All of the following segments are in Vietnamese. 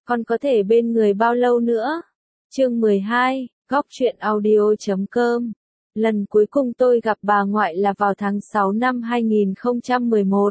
Con có thể bên người bao lâu nữa? Chương 12, Góc truyện audio.com. Lần cuối cùng tôi gặp bà ngoại là vào tháng 6 năm 2011.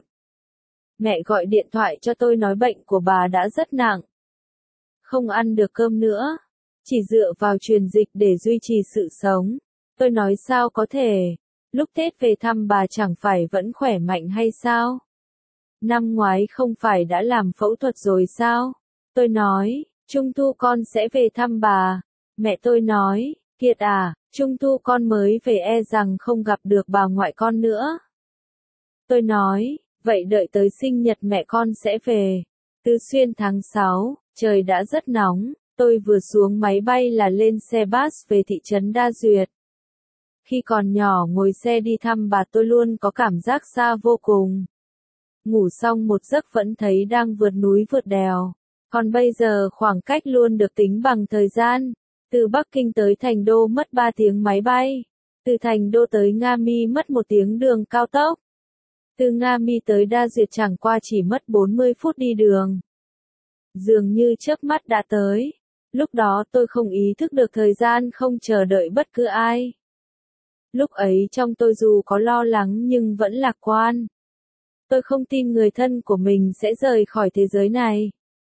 Mẹ gọi điện thoại cho tôi nói bệnh của bà đã rất nặng. Không ăn được cơm nữa. Chỉ dựa vào truyền dịch để duy trì sự sống. Tôi nói sao có thể. Lúc Tết về thăm bà chẳng phải vẫn khỏe mạnh hay sao? Năm ngoái không phải đã làm phẫu thuật rồi sao? Tôi nói, Trung thu con sẽ về thăm bà. Mẹ tôi nói, Kiệt à, Trung thu con mới về e rằng không gặp được bà ngoại con nữa. Tôi nói, vậy đợi tới sinh nhật mẹ con sẽ về. Tứ Xuyên tháng 6, trời đã rất nóng, tôi vừa xuống máy bay là lên xe bus về thị trấn Đa Duyệt. Khi còn nhỏ ngồi xe đi thăm bà tôi luôn có cảm giác xa vô cùng. Ngủ xong một giấc vẫn thấy đang vượt núi vượt đèo. Còn bây giờ khoảng cách luôn được tính bằng thời gian. Từ Bắc Kinh tới Thành Đô mất 3 tiếng máy bay. Từ Thành Đô tới Nga Mi mất 1 tiếng đường cao tốc. Từ Nga Mi tới Đa Duyệt chẳng qua chỉ mất 40 phút đi đường. Dường như chớp mắt đã tới. Lúc đó tôi không ý thức được thời gian không chờ đợi bất cứ ai. Lúc ấy trong tôi dù có lo lắng nhưng vẫn lạc quan. Tôi không tin người thân của mình sẽ rời khỏi thế giới này.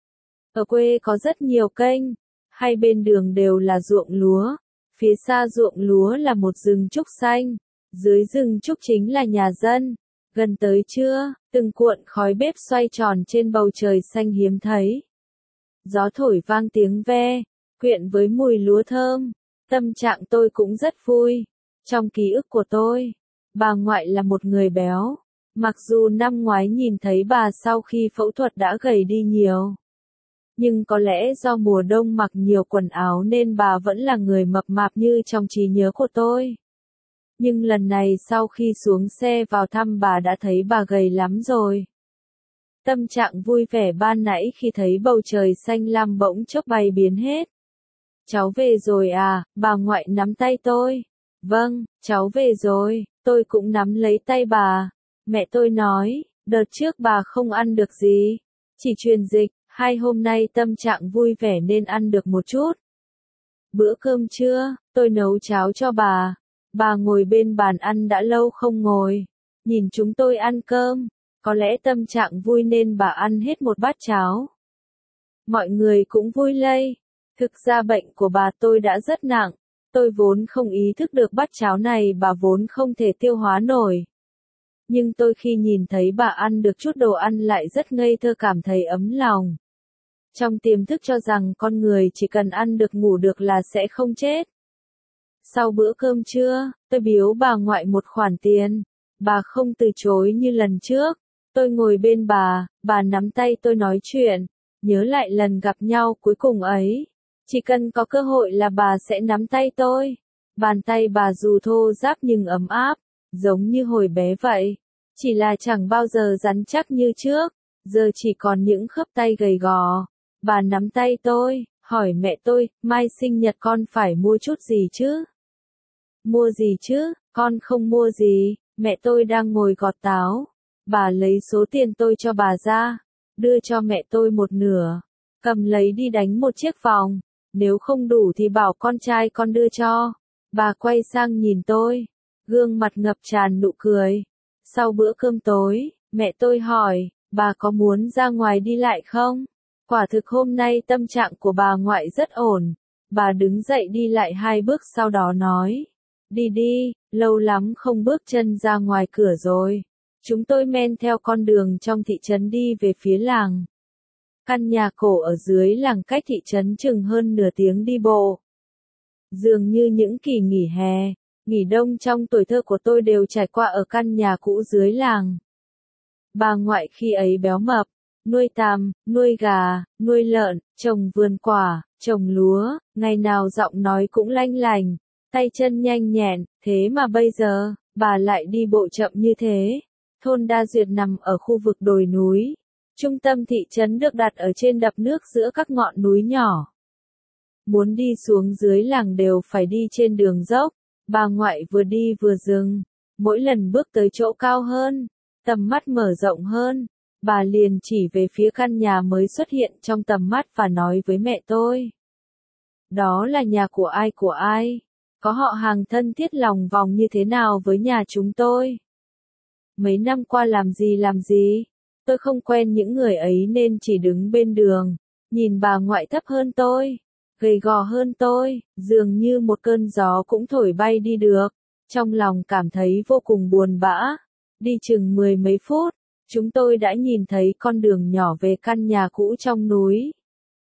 Ở quê có rất nhiều kênh, hai bên đường đều là ruộng lúa, phía xa ruộng lúa là một rừng trúc xanh, dưới rừng trúc chính là nhà dân. Gần tới trưa, từng cuộn khói bếp xoay tròn trên bầu trời xanh hiếm thấy. Gió thổi vang tiếng ve, quyện với mùi lúa thơm, tâm trạng tôi cũng rất vui. Trong ký ức của tôi, bà ngoại là một người béo. Mặc dù năm ngoái nhìn thấy bà sau khi phẫu thuật đã gầy đi nhiều. Nhưng có lẽ do mùa đông mặc nhiều quần áo nên bà vẫn là người mập mạp như trong trí nhớ của tôi. Nhưng lần này sau khi xuống xe vào thăm bà đã thấy bà gầy lắm rồi. Tâm trạng vui vẻ ban nãy khi thấy bầu trời xanh lam bỗng chốc bay biến hết. Cháu về rồi à, bà ngoại nắm tay tôi. Vâng, cháu về rồi, tôi cũng nắm lấy tay bà. Mẹ tôi nói, đợt trước bà không ăn được gì, chỉ truyền dịch, 2 hôm nay tâm trạng vui vẻ nên ăn được một chút. Bữa cơm trưa, tôi nấu cháo cho bà ngồi bên bàn ăn đã lâu không ngồi, nhìn chúng tôi ăn cơm, có lẽ tâm trạng vui nên bà ăn hết một bát cháo. Mọi người cũng vui lây, thực ra bệnh của bà tôi đã rất nặng, tôi vốn không ý thức được bát cháo này bà vốn không thể tiêu hóa nổi. Nhưng tôi khi nhìn thấy bà ăn được chút đồ ăn lại rất ngây thơ cảm thấy ấm lòng. Trong tiềm thức cho rằng con người chỉ cần ăn được ngủ được là sẽ không chết. Sau bữa cơm trưa, tôi biếu bà ngoại một khoản tiền. Bà không từ chối như lần trước. Tôi ngồi bên bà nắm tay tôi nói chuyện. Nhớ lại lần gặp nhau cuối cùng ấy. Chỉ cần có cơ hội là bà sẽ nắm tay tôi. Bàn tay bà dù thô ráp nhưng ấm áp. Giống như hồi bé vậy. Chỉ là chẳng bao giờ rắn chắc như trước. Giờ chỉ còn những khớp tay gầy gò. Bà nắm tay tôi, hỏi mẹ tôi, mai sinh nhật con phải mua chút gì chứ? Mua gì chứ, con không mua gì, mẹ tôi đang ngồi gọt táo. Bà lấy số tiền tôi cho bà ra, đưa cho mẹ tôi một nửa. Cầm lấy đi đánh một chiếc vòng, nếu không đủ thì bảo con trai con đưa cho. Bà quay sang nhìn tôi, gương mặt ngập tràn nụ cười. Sau bữa cơm tối, mẹ tôi hỏi, bà có muốn ra ngoài đi lại không? Quả thực hôm nay tâm trạng của bà ngoại rất ổn. Bà đứng dậy đi lại 2 bước sau đó nói. Đi đi, lâu lắm không bước chân ra ngoài cửa rồi. Chúng tôi men theo con đường trong thị trấn đi về phía làng. Căn nhà cổ ở dưới làng cách thị trấn chừng hơn nửa tiếng đi bộ. Dường như những kỳ nghỉ hè, nghỉ đông trong tuổi thơ của tôi đều trải qua ở căn nhà cũ dưới làng. Bà ngoại khi ấy béo mập. Nuôi tằm, nuôi gà, nuôi lợn, trồng vườn quả, trồng lúa, ngày nào giọng nói cũng lanh lành, tay chân nhanh nhẹn, thế mà bây giờ, bà lại đi bộ chậm như thế. Thôn Đa Duyệt nằm ở khu vực đồi núi. Trung tâm thị trấn được đặt ở trên đập nước giữa các ngọn núi nhỏ. Muốn đi xuống dưới làng đều phải đi trên đường dốc, bà ngoại vừa đi vừa dừng, mỗi lần bước tới chỗ cao hơn, tầm mắt mở rộng hơn. bà liền chỉ về phía căn nhà mới xuất hiện trong tầm mắt và nói với mẹ tôi. Đó là nhà của ai? Có họ hàng thân thiết lòng vòng như thế nào với nhà chúng tôi? Mấy năm qua làm gì? Tôi không quen những người ấy nên chỉ đứng bên đường, nhìn bà ngoại thấp hơn tôi, gầy gò hơn tôi, dường như một cơn gió cũng thổi bay đi được. Trong lòng cảm thấy vô cùng buồn bã. Đi chừng 10 mấy phút, chúng tôi đã nhìn thấy con đường nhỏ về căn nhà cũ trong núi.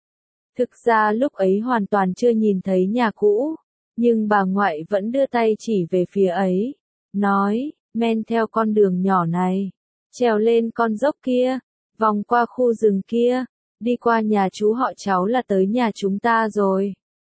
Thực ra lúc ấy hoàn toàn chưa nhìn thấy nhà cũ, nhưng bà ngoại vẫn đưa tay chỉ về phía ấy, nói, men theo con đường nhỏ này, trèo lên con dốc kia, vòng qua khu rừng kia, đi qua nhà chú họ cháu là tới nhà chúng ta rồi.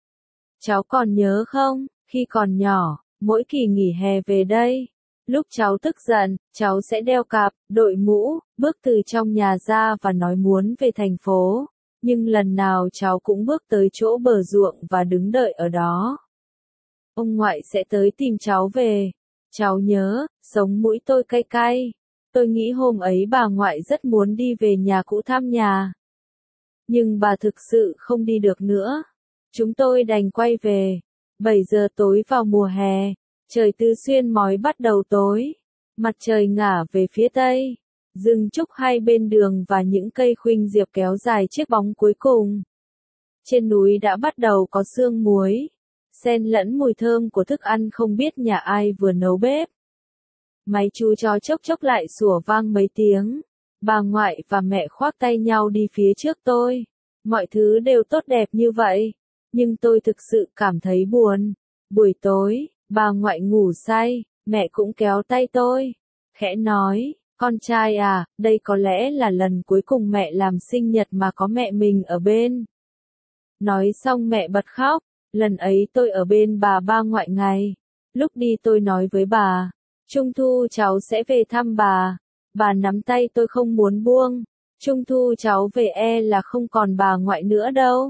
Cháu còn nhớ không, khi còn nhỏ, mỗi kỳ nghỉ hè về đây, lúc cháu tức giận, cháu sẽ đeo cặp, đội mũ, bước từ trong nhà ra và nói muốn về thành phố, nhưng lần nào cháu cũng bước tới chỗ bờ ruộng và đứng đợi ở đó. Ông ngoại sẽ tới tìm cháu về. Cháu nhớ, sống mũi tôi cay cay. Tôi nghĩ hôm ấy bà ngoại rất muốn đi về nhà cũ thăm nhà. Nhưng bà thực sự không đi được nữa. Chúng tôi đành quay về. 7 giờ tối vào mùa hè, trời Tứ Xuyên mói bắt đầu tối. Mặt trời ngả về phía tây. Rừng trúc hai bên đường và những cây khuynh diệp kéo dài chiếc bóng cuối cùng. Trên núi đã bắt đầu có sương muối, xen lẫn mùi thơm của thức ăn không biết nhà ai vừa nấu bếp. Máy chú chó chốc chốc lại sủa vang mấy tiếng. Bà ngoại và mẹ khoác tay nhau đi phía trước tôi. Mọi thứ đều tốt đẹp như vậy, nhưng tôi thực sự cảm thấy buồn. Buổi tối, bà ngoại ngủ say, mẹ cũng kéo tay tôi, khẽ nói, con trai à, đây có lẽ là lần cuối cùng mẹ làm sinh nhật mà có mẹ mình ở bên. Nói xong mẹ bật khóc, lần ấy tôi ở bên bà ba ngoại ngày. Lúc đi tôi nói với bà, Trung thu cháu sẽ về thăm bà. Bà nắm tay tôi không muốn buông. Trung thu cháu về là không còn bà ngoại nữa đâu.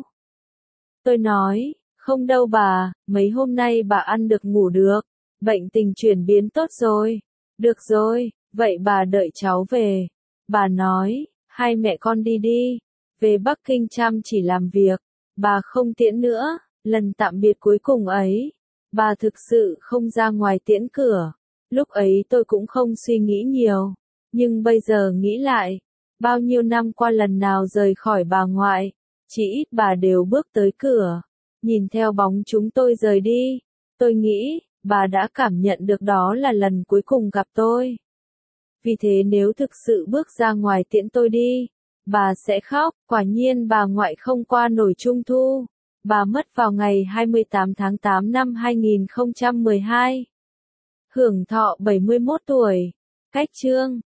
Tôi nói, không đâu bà, mấy hôm nay bà ăn được ngủ được, bệnh tình chuyển biến tốt rồi. Được rồi, vậy bà đợi cháu về. Bà nói, hai mẹ con đi đi, về Bắc Kinh chăm chỉ làm việc, bà không tiễn nữa. Lần tạm biệt cuối cùng ấy, bà thực sự không ra ngoài tiễn cửa. Lúc ấy tôi cũng không suy nghĩ nhiều, nhưng bây giờ nghĩ lại, bao nhiêu năm qua lần nào rời khỏi bà ngoại, chỉ ít bà đều bước tới cửa, nhìn theo bóng chúng tôi rời đi. Tôi nghĩ, bà đã cảm nhận được đó là lần cuối cùng gặp tôi. Vì thế nếu thực sự bước ra ngoài tiễn tôi đi, bà sẽ khóc. Quả nhiên bà ngoại không qua nổi Trung thu. Bà mất vào ngày 28 tháng 8 năm 2012. Hưởng thọ 71 tuổi. Cách chương